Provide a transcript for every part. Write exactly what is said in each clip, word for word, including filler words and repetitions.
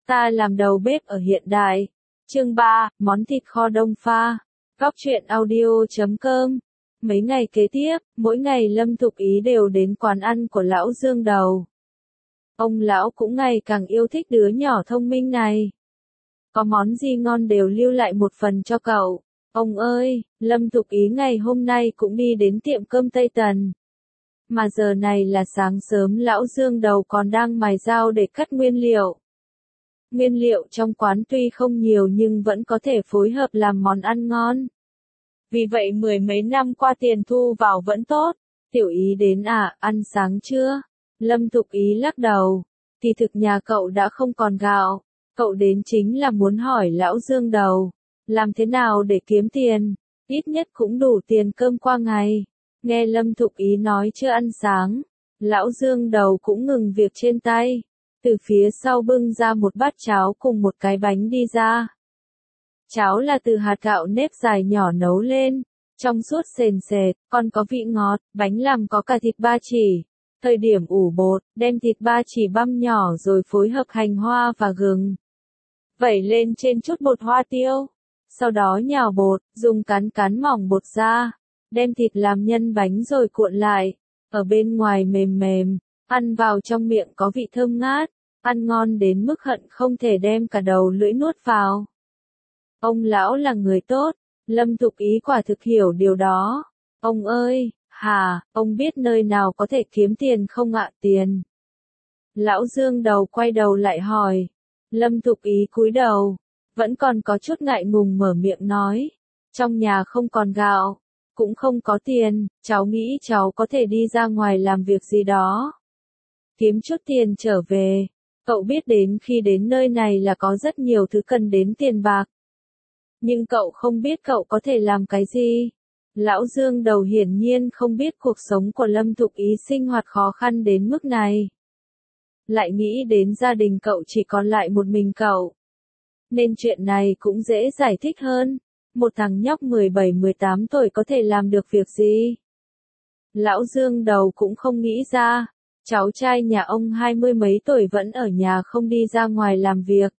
Ta làm đầu bếp ở hiện đại. Chương ba, món thịt kho đông pha. Góc truyện audio chấm com. Mấy ngày kế tiếp, mỗi ngày Lâm Thục Ý đều đến quán ăn của lão Dương Đầu. Ông lão cũng ngày càng yêu thích đứa nhỏ thông minh này. Có món gì ngon đều lưu lại một phần cho cậu. Ông ơi, Lâm Thục Ý ngày hôm nay cũng đi đến tiệm cơm Tây Tần. Mà giờ này là sáng sớm, lão Dương Đầu còn đang mài dao để cắt nguyên liệu. Nguyên liệu trong quán tuy không nhiều nhưng vẫn có thể phối hợp làm món ăn ngon. Vì vậy mười mấy năm qua tiền thu vào vẫn tốt. Tiểu Ý đến à, ăn sáng chưa? Lâm Thục Ý lắc đầu. Thì thực nhà cậu đã không còn gạo. Cậu đến chính là muốn hỏi lão Dương Đầu. Làm thế nào để kiếm tiền? Ít nhất cũng đủ tiền cơm qua ngày. Nghe Lâm Thục Ý nói chưa ăn sáng. Lão Dương Đầu cũng ngừng việc trên tay. Từ phía sau bưng ra một bát cháo cùng một cái bánh đi ra. Cháo là từ hạt gạo nếp dài nhỏ nấu lên, trong suốt sền sệt, còn có vị ngọt. Bánh làm có cả thịt ba chỉ. Thời điểm ủ bột, đem thịt ba chỉ băm nhỏ rồi phối hợp hành hoa và gừng. Vẩy lên trên chút bột hoa tiêu. Sau đó nhào bột, dùng cán cán mỏng bột ra. Đem thịt làm nhân bánh rồi cuộn lại. Ở bên ngoài mềm mềm, ăn vào trong miệng có vị thơm ngát. Ăn ngon đến mức hận không thể đem cả đầu lưỡi nuốt vào. Ông lão là người tốt, Lâm Thục Ý quả thực hiểu điều đó. Ông ơi, hà, ông biết nơi nào có thể kiếm tiền không ạ? Tiền. Lão Dương Đầu quay đầu lại hỏi. Lâm Thục Ý cúi đầu, vẫn còn có chút ngại ngùng mở miệng nói. Trong nhà không còn gạo, cũng không có tiền, cháu nghĩ cháu có thể đi ra ngoài làm việc gì đó. Kiếm chút tiền trở về. Cậu biết đến khi đến nơi này là có rất nhiều thứ cần đến tiền bạc. Nhưng cậu không biết cậu có thể làm cái gì. Lão Dương Đầu hiển nhiên không biết cuộc sống của Lâm Thục Ý sinh hoạt khó khăn đến mức này. Lại nghĩ đến gia đình cậu chỉ còn lại một mình cậu. Nên chuyện này cũng dễ giải thích hơn. Một thằng nhóc mười bảy mười tám tuổi có thể làm được việc gì? Lão Dương Đầu cũng không nghĩ ra. Cháu trai nhà ông hai mươi mấy tuổi vẫn ở nhà không đi ra ngoài làm việc.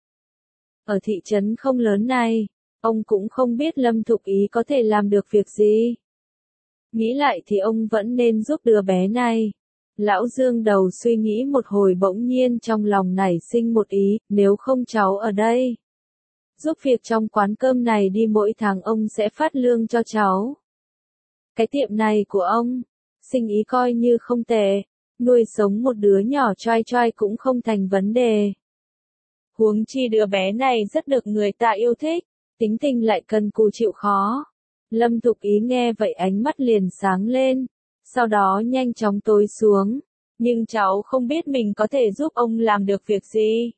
Ở thị trấn không lớn này, ông cũng không biết Lâm Thục Ý có thể làm được việc gì. Nghĩ lại thì ông vẫn nên giúp đứa bé này. Lão Dương Đầu suy nghĩ một hồi bỗng nhiên trong lòng nảy sinh một ý, nếu không cháu ở đây. Giúp việc trong quán cơm này đi, mỗi tháng ông sẽ phát lương cho cháu. Cái tiệm này của ông, sinh ý coi như không tệ. Nuôi sống một đứa nhỏ choai choai cũng không thành vấn đề. Huống chi đứa bé này rất được người ta yêu thích, tính tình lại cần cù chịu khó. Lâm Thục Ý nghe vậy ánh mắt liền sáng lên, sau đó nhanh chóng tối xuống. Nhưng cháu không biết mình có thể giúp ông làm được việc gì.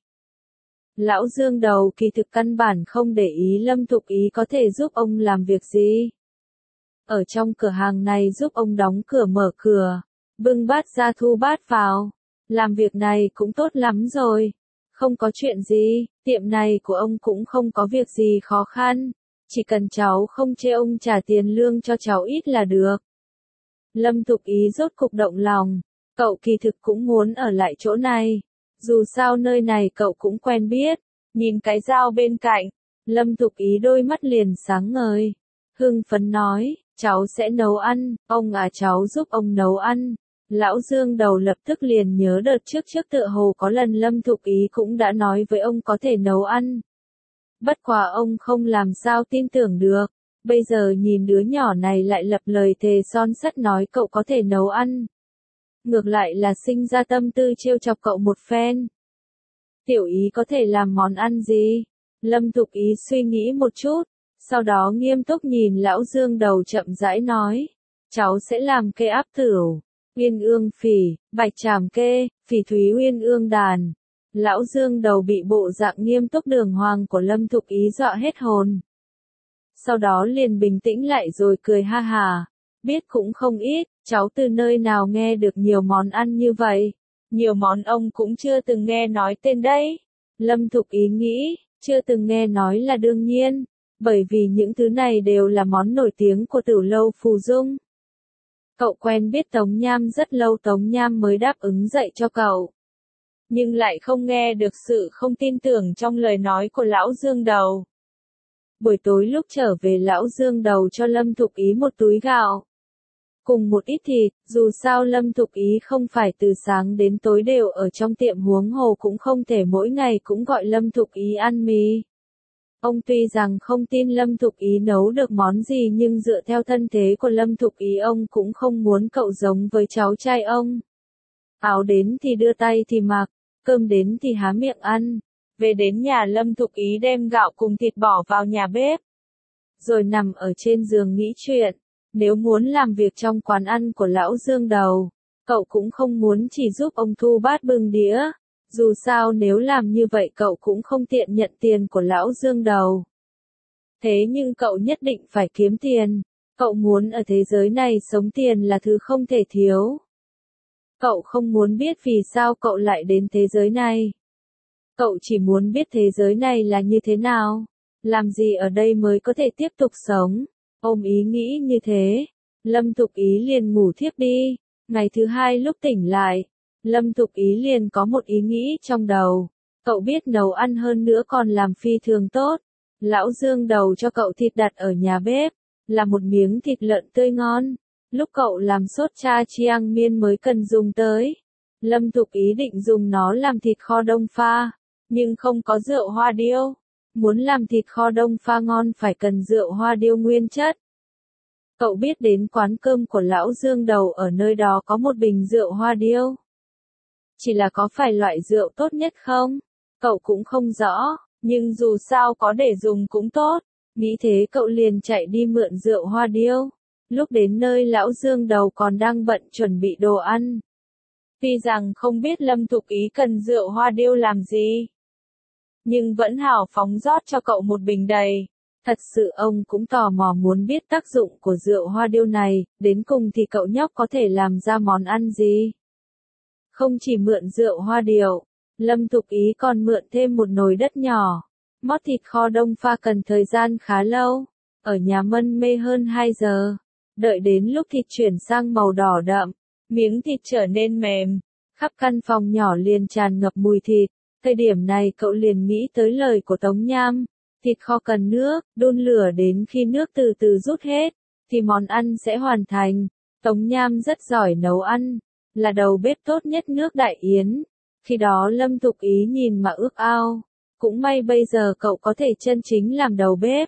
Lão Dương Đầu kỳ thực căn bản không để ý Lâm Thục Ý có thể giúp ông làm việc gì. Ở trong cửa hàng này giúp ông đóng cửa mở cửa. Bưng bát ra thu bát vào. Làm việc này cũng tốt lắm rồi. Không có chuyện gì, tiệm này của ông cũng không có việc gì khó khăn. Chỉ cần cháu không chê ông trả tiền lương cho cháu ít là được. Lâm Thục Ý rốt cục động lòng. Cậu kỳ thực cũng muốn ở lại chỗ này. Dù sao nơi này cậu cũng quen biết. Nhìn cái dao bên cạnh, Lâm Thục Ý đôi mắt liền sáng ngời. Hưng phấn nói, cháu sẽ nấu ăn, ông à cháu giúp ông nấu ăn. Lão Dương Đầu lập tức liền nhớ đợt trước trước tựa hồ có lần Lâm Thục Ý cũng đã nói với ông có thể nấu ăn. Bất quá ông không làm sao tin tưởng được, bây giờ nhìn đứa nhỏ này lại lập lời thề son sắt nói cậu có thể nấu ăn. Ngược lại là sinh ra tâm tư trêu chọc cậu một phen. Tiểu Ý có thể làm món ăn gì? Lâm Thục Ý suy nghĩ một chút, sau đó nghiêm túc nhìn Lão Dương Đầu chậm rãi nói. Cháu sẽ làm kê áp tửu. Uyên ương phỉ, bạch tràm kê, phỉ thúy uyên ương đàn. Lão Dương Đầu bị bộ dạng nghiêm túc đường hoàng của Lâm Thục Ý dọa hết hồn. Sau đó liền bình tĩnh lại rồi cười ha hà. Biết cũng không ít, cháu từ nơi nào nghe được nhiều món ăn như vậy. Nhiều món ông cũng chưa từng nghe nói tên đấy. Lâm Thục Ý nghĩ, chưa từng nghe nói là đương nhiên. Bởi vì những thứ này đều là món nổi tiếng của Tử Lâu Phù Dung. Cậu quen biết Tống Nham rất lâu, Tống Nham mới đáp ứng dạy cho cậu. nhưng lại không nghe được sự không tin tưởng trong lời nói của lão Dương Đầu. Buổi tối lúc trở về lão Dương Đầu cho Lâm Thục Ý một túi gạo. Cùng một ít thịt, dù sao Lâm Thục Ý không phải từ sáng đến tối đều ở trong tiệm, huống hồ cũng không thể mỗi ngày cũng gọi Lâm Thục Ý ăn mì. Ông tuy rằng không tin Lâm Thục Ý nấu được món gì, nhưng dựa theo thân thế của Lâm Thục Ý ông cũng không muốn cậu giống với cháu trai ông. Áo đến thì đưa tay thì mặc, cơm đến thì há miệng ăn. Về đến nhà Lâm Thục Ý đem gạo cùng thịt bỏ vào nhà bếp. Rồi nằm ở trên giường nghĩ chuyện. Nếu muốn làm việc trong quán ăn của lão Dương Đầu, cậu cũng không muốn chỉ giúp ông thu bát bưng đĩa. Dù sao nếu làm như vậy cậu cũng không tiện nhận tiền của lão Dương Đầu. Thế nhưng cậu nhất định phải kiếm tiền. Cậu muốn ở thế giới này sống, tiền là thứ không thể thiếu. Cậu không muốn biết vì sao cậu lại đến thế giới này. Cậu chỉ muốn biết thế giới này là như thế nào. Làm gì ở đây mới có thể tiếp tục sống. Ôm ý nghĩ như thế, Lâm Thục Ý liền ngủ thiếp đi. Ngày thứ hai lúc tỉnh lại, Lâm Thục Ý liền có một ý nghĩ trong đầu. Cậu biết nấu ăn, hơn nữa còn làm phi thường tốt. Lão Dương Đầu cho cậu thịt đặt ở nhà bếp, là một miếng thịt lợn tươi ngon. Lúc cậu làm sốt cha chiang miên mới cần dùng tới. Lâm Thục Ý định dùng nó làm thịt kho đông pha, nhưng không có rượu hoa điêu. Muốn làm thịt kho đông pha ngon phải cần rượu hoa điêu nguyên chất. Cậu biết đến quán cơm của lão Dương Đầu, ở nơi đó có một bình rượu hoa điêu. Chỉ là có phải loại rượu tốt nhất không? Cậu cũng không rõ, nhưng dù sao có để dùng cũng tốt. Nghĩ thế cậu liền chạy đi mượn rượu hoa điêu. Lúc đến nơi lão Dương Đầu còn đang bận chuẩn bị đồ ăn. Tuy rằng không biết Lâm Thục Ý cần rượu hoa điêu làm gì, nhưng vẫn hào phóng rót cho cậu một bình đầy. Thật sự ông cũng tò mò muốn biết tác dụng của rượu hoa điêu này, đến cùng thì cậu nhóc có thể làm ra món ăn gì. Không chỉ mượn rượu hoa điêu, Lâm Thục Ý còn mượn thêm một nồi đất nhỏ. Mót thịt kho đông pha cần thời gian khá lâu, ở nhà mân mê hơn hai giờ. Đợi đến lúc thịt chuyển sang màu đỏ đậm, miếng thịt trở nên mềm, khắp căn phòng nhỏ liền tràn ngập mùi thịt. Thời điểm này cậu liền nghĩ tới lời của Tống Nham, thịt kho cần nước, đun lửa đến khi nước từ từ rút hết, thì món ăn sẽ hoàn thành. Tống Nham rất giỏi nấu ăn, là đầu bếp tốt nhất nước Đại Yến. Khi đó Lâm Thục Ý nhìn mà ước ao, cũng may bây giờ cậu có thể chân chính làm đầu bếp.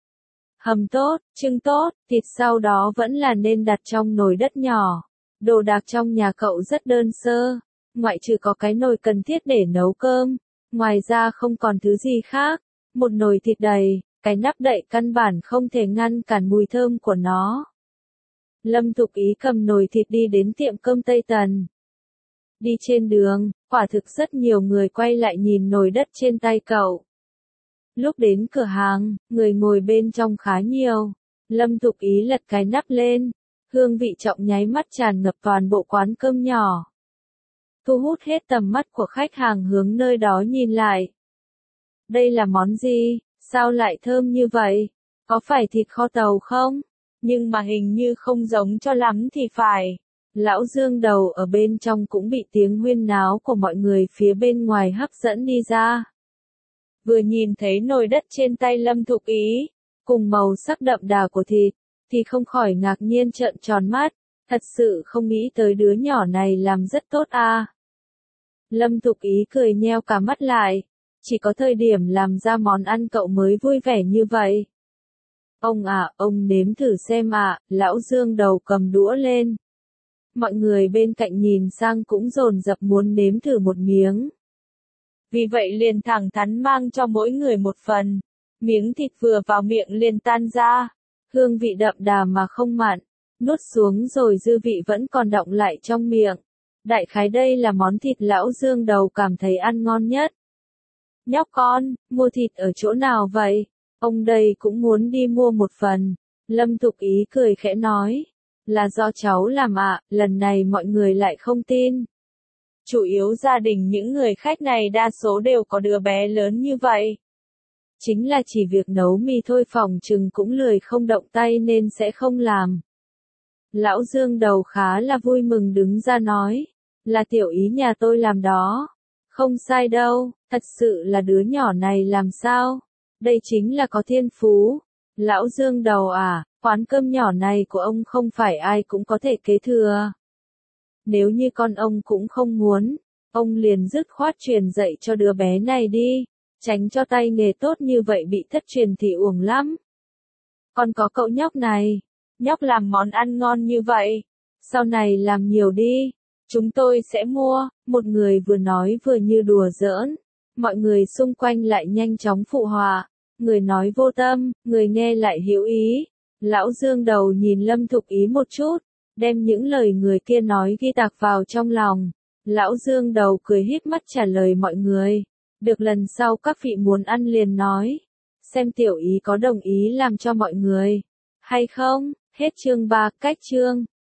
Hầm tốt, trưng tốt, thịt sau đó vẫn là nên đặt trong nồi đất nhỏ. Đồ đạc trong nhà cậu rất đơn sơ, ngoại trừ có cái nồi cần thiết để nấu cơm, ngoài ra không còn thứ gì khác. Một nồi thịt đầy, cái nắp đậy căn bản không thể ngăn cản mùi thơm của nó. Lâm Thục Ý cầm nồi thịt đi đến tiệm cơm Tây Tần. Đi trên đường, quả thực rất nhiều người quay lại nhìn nồi đất trên tay cậu. Lúc đến cửa hàng, người ngồi bên trong khá nhiều. Lâm Thục Ý lật cái nắp lên, hương vị trọng nháy mắt tràn ngập toàn bộ quán cơm nhỏ. Thu hút hết tầm mắt của khách hàng hướng nơi đó nhìn lại. Đây là món gì? Sao lại thơm như vậy? Có phải thịt kho tàu không? Nhưng mà hình như không giống cho lắm thì phải. Lão Dương Đầu ở bên trong cũng bị tiếng huyên náo của mọi người phía bên ngoài hấp dẫn đi ra. Vừa nhìn thấy nồi đất trên tay Lâm Thục Ý, cùng màu sắc đậm đà của thịt, thì không khỏi ngạc nhiên trợn tròn mắt. Thật sự không nghĩ tới đứa nhỏ này làm rất tốt à. Lâm Thục Ý cười nheo cả mắt lại. Chỉ có thời điểm làm ra món ăn cậu mới vui vẻ như vậy. Ông à, ông nếm thử xem ạ, à, lão Dương Đầu cầm đũa lên. Mọi người bên cạnh nhìn sang cũng dồn dập muốn nếm thử một miếng. Vì vậy liền thẳng thắn mang cho mỗi người một phần. Miếng thịt vừa vào miệng liền tan ra. Hương vị đậm đà mà không mặn. Nuốt xuống rồi dư vị vẫn còn đọng lại trong miệng. Đại khái đây là món thịt lão Dương Đầu cảm thấy ăn ngon nhất. Nhóc con, mua thịt ở chỗ nào vậy? Ông đây cũng muốn đi mua một phần. Lâm Thục Ý cười khẽ nói. Là do cháu làm ạ, à, lần này mọi người lại không tin. Chủ yếu gia đình những người khách này đa số đều có đứa bé lớn như vậy. Chính là chỉ việc nấu mì thôi, phòng chừng cũng lười không động tay nên sẽ không làm. Lão Dương Đầu khá là vui mừng đứng ra nói. Là tiểu Ý nhà tôi làm đó. Không sai đâu, thật sự là đứa nhỏ này làm sao? Đây chính là có thiên phú. Lão Dương đầu à, quán cơm nhỏ này của ông không phải ai cũng có thể kế thừa. Nếu như con ông cũng không muốn, ông liền dứt khoát truyền dạy cho đứa bé này đi, tránh cho tay nghề tốt như vậy bị thất truyền thì uổng lắm. Còn có cậu nhóc này, nhóc làm món ăn ngon như vậy, sau này làm nhiều đi, chúng tôi sẽ mua, một người vừa nói vừa như đùa giỡn, mọi người xung quanh lại nhanh chóng phụ họa, người nói vô tâm, người nghe lại hiểu ý. Lão Dương đầu nhìn Lâm Thục Ý một chút, đem những lời người kia nói ghi tạc vào trong lòng. Lão Dương đầu cười híp mắt trả lời mọi người, được lần sau các vị muốn ăn liền nói, xem tiểu ý có đồng ý làm cho mọi người, hay không, hết chương ba, cách chương.